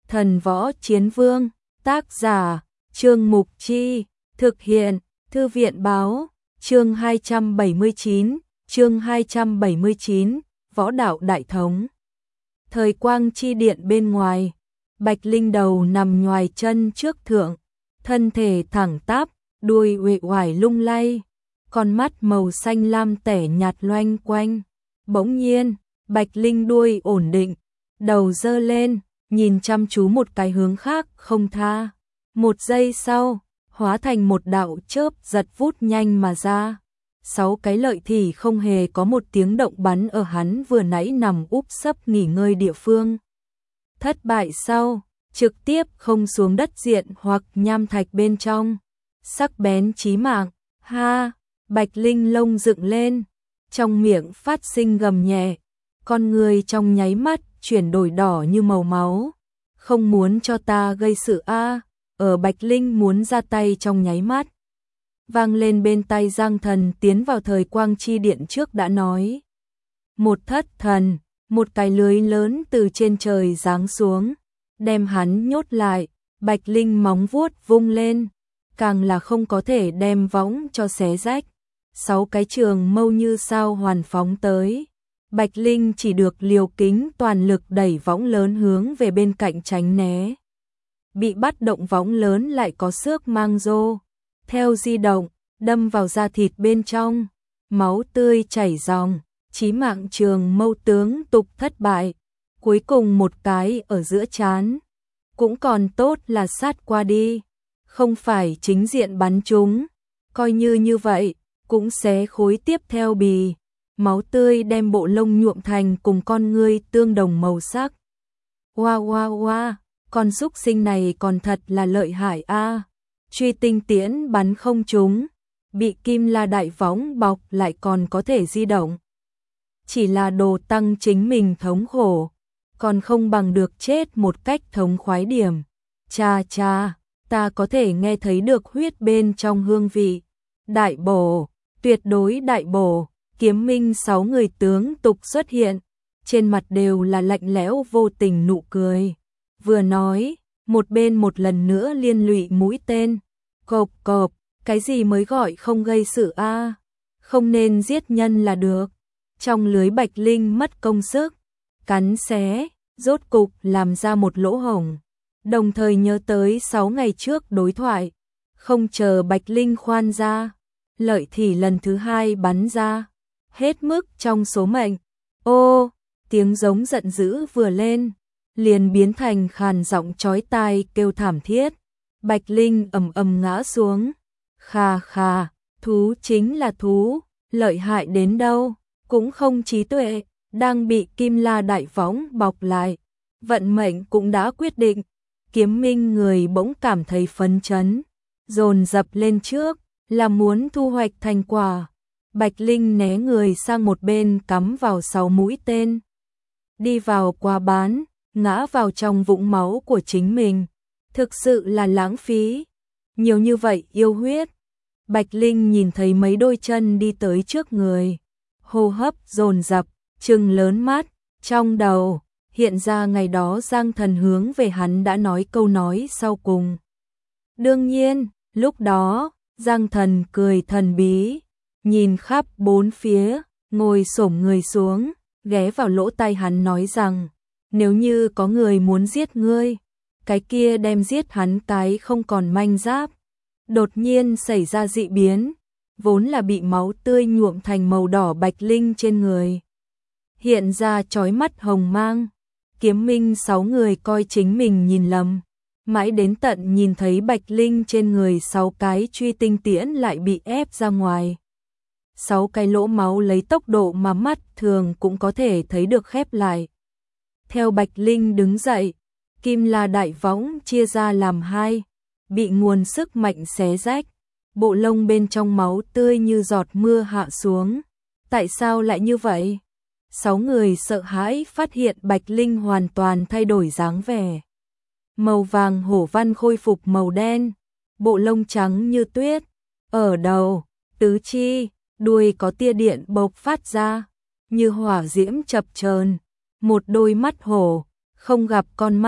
Thần Võ Chiến Vương, tác giả, Trương Mục Chi, thực hiện, Thư viện Báo, chương 279, Võ Đạo Đại Thống. Thời quang chi điện bên ngoài, Bạch Linh đầu nằm nhoài chân trước thượng, thân thể thẳng tắp, đuôi uể oải lung lay, con mắt màu xanh lam tẻ nhạt loanh quanh. Bỗng nhiên, Bạch Linh đuôi ổn định, đầu dơ lên, nhìn chăm chú một cái hướng khác không tha. Một giây sau, hóa thành một đạo chớp giật vút nhanh mà ra. 6 cái lợi thì không hề có một tiếng động bắn ở hắn vừa nãy nằm úp sấp nghỉ ngơi địa phương. Thất bại sau, trực tiếp không xuống đất diện hoặc nham thạch bên trong. Sắc bén chí mạng, ha, Bạch Linh lông dựng lên, trong miệng phát sinh gầm nhẹ, con người trong nháy mắt chuyển đổi đỏ như màu máu. Không muốn cho ta gây sự a. Ở Bạch Linh muốn ra tay trong nháy mắt, vang lên bên tai Giang Thần tiến vào thời quang chi điện trước đã nói. Một thất thần, một cái lưới lớn từ trên trời giáng xuống, đem hắn nhốt lại. Bạch Linh móng vuốt vung lên, càng là không có thể đem võng cho xé rách. 6 cái trường mâu như sao hoàn phóng tới. Bạch Linh chỉ được liều kính toàn lực đẩy võng lớn hướng về bên cạnh tránh né. Bị bắt động võng lớn lại có xước mang rô, theo di động, đâm vào da thịt bên trong, máu tươi chảy ròng, chí mạng trường mâu tướng tục thất bại, cuối cùng một cái ở giữa trán. Cũng còn tốt là sát qua đi, không phải chính diện bắn trúng, coi như vậy, cũng xé khối tiếp theo bì, máu tươi đem bộ lông nhuộm thành cùng con ngươi tương đồng màu sắc. Wow, con xúc sinh này còn thật là lợi hại a. Truy tinh tiễn bắn không trúng, bị kim la đại võng bọc lại còn có thể di động. Chỉ là đồ tăng chính mình thống khổ, còn không bằng được chết một cách thống khoái điểm. Cha, ta có thể nghe thấy được huyết bên trong hương vị. Đại bổ, tuyệt đối đại bổ. Kiếm minh 6 người tướng tục xuất hiện, trên mặt đều là lạnh lẽo vô tình nụ cười. Vừa nói, một bên một lần nữa liên lụy mũi tên. Cộp, cái gì mới gọi không gây sự a? Không nên giết nhân là được. Trong lưới Bạch Linh mất công sức, cắn xé, rốt cục làm ra một lỗ hổng. Đồng thời nhớ tới 6 ngày trước đối thoại, không chờ Bạch Linh khoan ra, lợi thì lần thứ 2 bắn ra. Hết mức trong số mệnh. Ô, tiếng giống giận dữ vừa lên, liền biến thành khàn giọng chói tai kêu thảm thiết. Bạch Linh ầm ngã xuống. Khà, thú chính là thú, lợi hại đến đâu, cũng không trí tuệ, đang bị kim la đại võng bọc lại. Vận mệnh cũng đã quyết định. Kiếm minh người bỗng cảm thấy phấn chấn, dồn dập lên trước, là muốn thu hoạch thành quả. Bạch Linh né người sang một bên cắm vào 6 mũi tên. Đi vào qua bán, ngã vào trong vũng máu của chính mình. Thực sự là lãng phí. Nhiều như vậy yêu huyết. Bạch Linh nhìn thấy mấy đôi chân đi tới trước người. Hô hấp dồn dập, trừng lớn mắt, trong đầu hiện ra ngày đó Giang Thần hướng về hắn đã nói câu nói sau cùng. Đương nhiên, lúc đó, Giang Thần cười thần bí, nhìn khắp bốn phía, ngồi xổm người xuống, ghé vào lỗ tai hắn nói rằng, nếu như có người muốn giết ngươi, cái kia đem giết hắn cái không còn manh giáp. Đột nhiên xảy ra dị biến, vốn là bị máu tươi nhuộm thành màu đỏ Bạch Linh trên người, hiện ra chói mắt hồng mang. Kiếm minh 6 người coi chính mình nhìn lầm, mãi đến tận nhìn thấy Bạch Linh trên người 6 cái truy tinh tiễn lại bị ép ra ngoài. 6 cái lỗ máu lấy tốc độ mà mắt thường cũng có thể thấy được khép lại. Theo Bạch Linh đứng dậy, kim la đại võng chia ra làm 2, bị nguồn sức mạnh xé rách, bộ lông bên trong máu tươi như giọt mưa hạ xuống. Tại sao lại như vậy? 6 người sợ hãi phát hiện Bạch Linh hoàn toàn thay đổi dáng vẻ. Màu vàng hổ văn khôi phục màu đen, bộ lông trắng như tuyết, ở đầu, tứ chi, đuôi có tia điện bộc phát ra, như hỏa diễm chập chờn, một đôi mắt hổ, không gặp con mắt,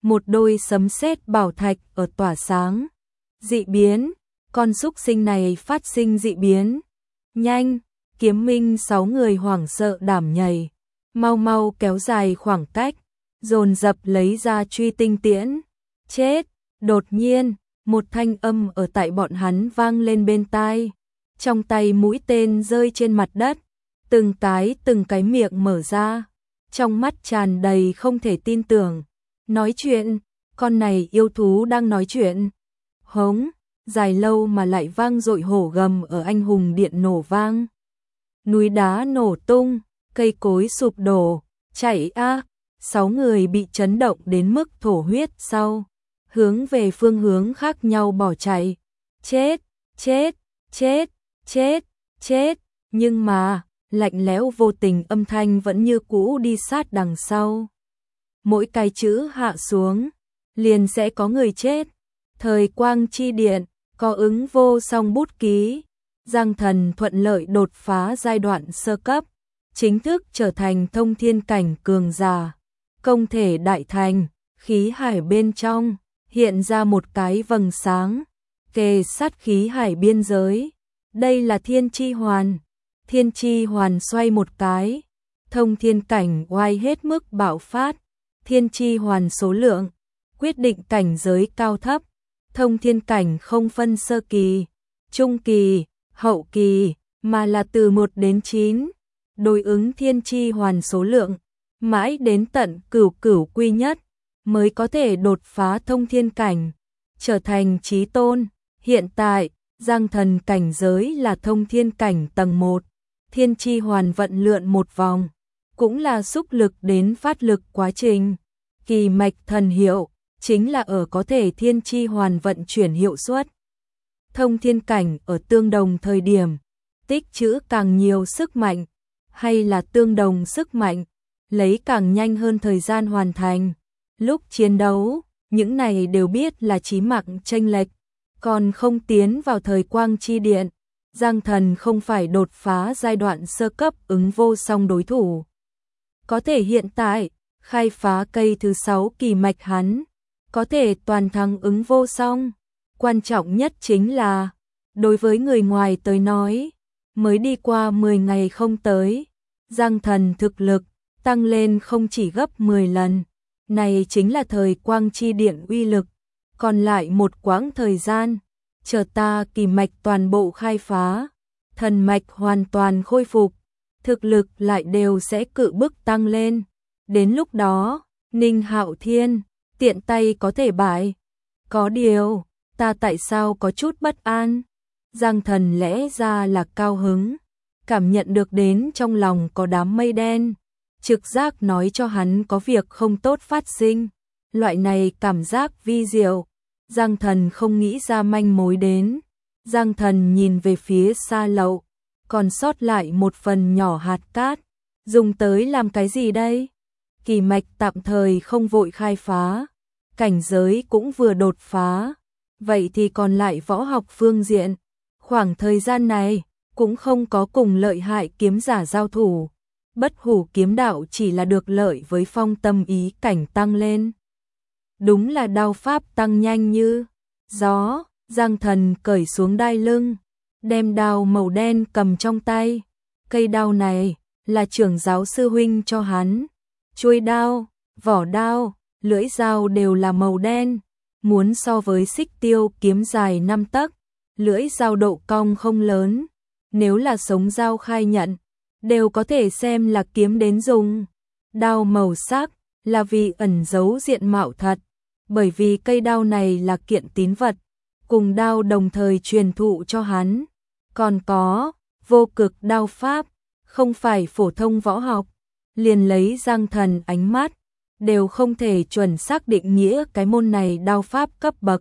một đôi sấm sét bảo thạch ở tỏa sáng. Dị biến, con súc sinh này phát sinh dị biến. Nhanh, Kiếm Minh 6 người hoảng sợ đảm nhảy, mau mau kéo dài khoảng cách, dồn dập lấy ra truy tinh tiễn. Chết, đột nhiên, một thanh âm ở tại bọn hắn vang lên bên tai. Trong tay mũi tên rơi trên mặt đất, từng cái miệng mở ra, trong mắt tràn đầy không thể tin tưởng. Nói chuyện, con này yêu thú đang nói chuyện. Hống, dài lâu mà lại vang dội hổ gầm ở anh hùng điện nổ vang. Núi đá nổ tung, cây cối sụp đổ, chạy a, 6 người bị chấn động đến mức thổ huyết sau, hướng về phương hướng khác nhau bỏ chạy. Chết, chết, chết, chết, chết, nhưng mà, lạnh lẽo vô tình âm thanh vẫn như cũ đi sát đằng sau. Mỗi cái chữ hạ xuống, liền sẽ có người chết. Thời quang chi điện, có ứng vô song bút ký. Giang Thần thuận lợi đột phá giai đoạn sơ cấp, chính thức trở thành thông thiên cảnh cường giả. Công thể đại thành, khí hải bên trong, hiện ra một cái vầng sáng, kề sát khí hải biên giới. Đây là thiên chi hoàn. Thiên chi hoàn xoay một cái, thông thiên cảnh oai hết mức bạo phát. Thiên chi hoàn số lượng, quyết định cảnh giới cao thấp. Thông thiên cảnh không phân sơ kỳ, trung kỳ, hậu kỳ, mà là từ 1 đến 9, đối ứng thiên chi hoàn số lượng, mãi đến tận cửu quy nhất, mới có thể đột phá thông thiên cảnh, trở thành chí tôn. Hiện tại, Giang Thần cảnh giới là thông thiên cảnh tầng 1, thiên chi hoàn vận lượn một vòng, cũng là xúc lực đến phát lực quá trình. Kỳ mạch thần hiệu, chính là ở có thể thiên chi hoàn vận chuyển hiệu suất. Thông thiên cảnh ở tương đồng thời điểm, tích trữ càng nhiều sức mạnh, hay là tương đồng sức mạnh, lấy càng nhanh hơn thời gian hoàn thành. Lúc chiến đấu, những này đều biết là chí mạng chênh lệch, còn không tiến vào thời quang chi điện. Giang Thần không phải đột phá giai đoạn sơ cấp ứng vô song đối thủ. Có thể hiện tại, khai phá cây thứ 6 kỳ mạch hắn, có thể toàn thắng ứng vô song. Quan trọng nhất chính là, đối với người ngoài tới nói, mới đi qua 10 ngày không tới, Giang Thần thực lực tăng lên không chỉ gấp 10 lần. Này chính là thời quang chi điện uy lực. Còn lại một quãng thời gian, chờ ta kỳ mạch toàn bộ khai phá, thần mạch hoàn toàn khôi phục, thực lực lại đều sẽ cự bức tăng lên. Đến lúc đó, Ninh Hạo Thiên tiện tay có thể bại. Có điều, ta tại sao có chút bất an? Giang Thần lẽ ra là cao hứng, cảm nhận được đến trong lòng có đám mây đen, trực giác nói cho hắn có việc không tốt phát sinh. Loại này cảm giác vi diệu, Giang Thần không nghĩ ra manh mối đến. Giang Thần nhìn về phía xa lậu, còn sót lại một phần nhỏ hạt cát, dùng tới làm cái gì đây? Kỳ mạch tạm thời không vội khai phá, cảnh giới cũng vừa đột phá, vậy thì còn lại võ học phương diện. Khoảng thời gian này, cũng không có cùng lợi hại kiếm giả giao thủ. Bất hủ kiếm đạo chỉ là được lợi với phong tâm ý cảnh tăng lên. Đúng là đao pháp tăng nhanh như gió. Giang Thần cởi xuống đai lưng, đem đao màu đen cầm trong tay. Cây đao này là trưởng giáo sư huynh cho hắn. Chuôi đao, vỏ đao, lưỡi dao đều là màu đen. Muốn so với xích tiêu kiếm dài 5 tấc, lưỡi dao độ cong không lớn. Nếu là sống dao khai nhận, đều có thể xem là kiếm đến dùng. Đao màu sắc là vì ẩn giấu diện mạo thật, bởi vì cây đao này là kiện tín vật, cùng đao đồng thời truyền thụ cho hắn. Còn có vô cực đao pháp, không phải phổ thông võ học, liền lấy Giang Thần ánh mắt, đều không thể chuẩn xác định nghĩa cái môn này đao pháp cấp bậc.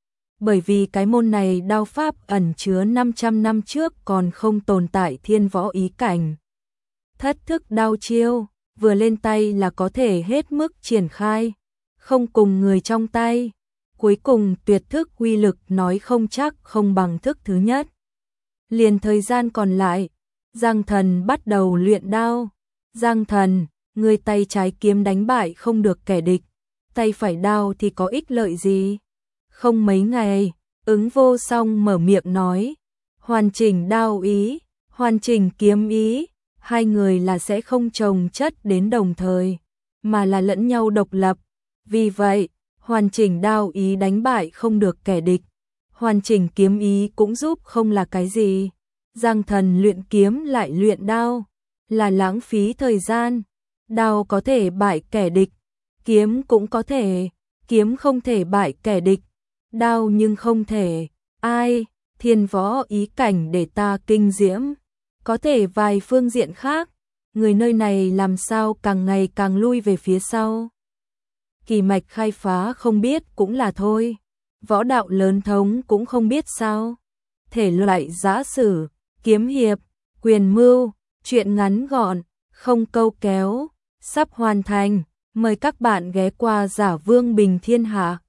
Bởi vì cái môn này đao pháp ẩn chứa 500 năm trước còn không tồn tại thiên võ ý cảnh. Thất thức đao chiêu, vừa lên tay là có thể hết mức triển khai, không cùng người trong tay. Cuối cùng tuyệt thức uy lực nói không chắc không bằng thức thứ nhất. Liền thời gian còn lại, Giang Thần bắt đầu luyện đao. Giang Thần, người tay trái kiếm đánh bại không được kẻ địch, tay phải đao thì có ích lợi gì? Không mấy ngày, Ứng Vô Song mở miệng nói, hoàn chỉnh đao ý, hoàn chỉnh kiếm ý, hai người là sẽ không chồng chất đến đồng thời, mà là lẫn nhau độc lập. Vì vậy, hoàn chỉnh đao ý đánh bại không được kẻ địch, hoàn chỉnh kiếm ý cũng giúp không là cái gì. Giang Thần luyện kiếm lại luyện đao, là lãng phí thời gian. Đao có thể bại kẻ địch, kiếm cũng có thể, kiếm không thể bại kẻ địch, đao nhưng không thể. Ai, thiên võ ý cảnh để ta kinh diễm, có thể vài phương diện khác, người nơi này làm sao càng ngày càng lui về phía sau. Kỳ mạch khai phá không biết cũng là thôi, võ đạo lớn thống cũng không biết sao. Thể loại giã sử, kiếm hiệp, quyền mưu, truyện ngắn gọn, không câu kéo, sắp hoàn thành, mời các bạn ghé qua Giả Vương Bình Thiên Hạ.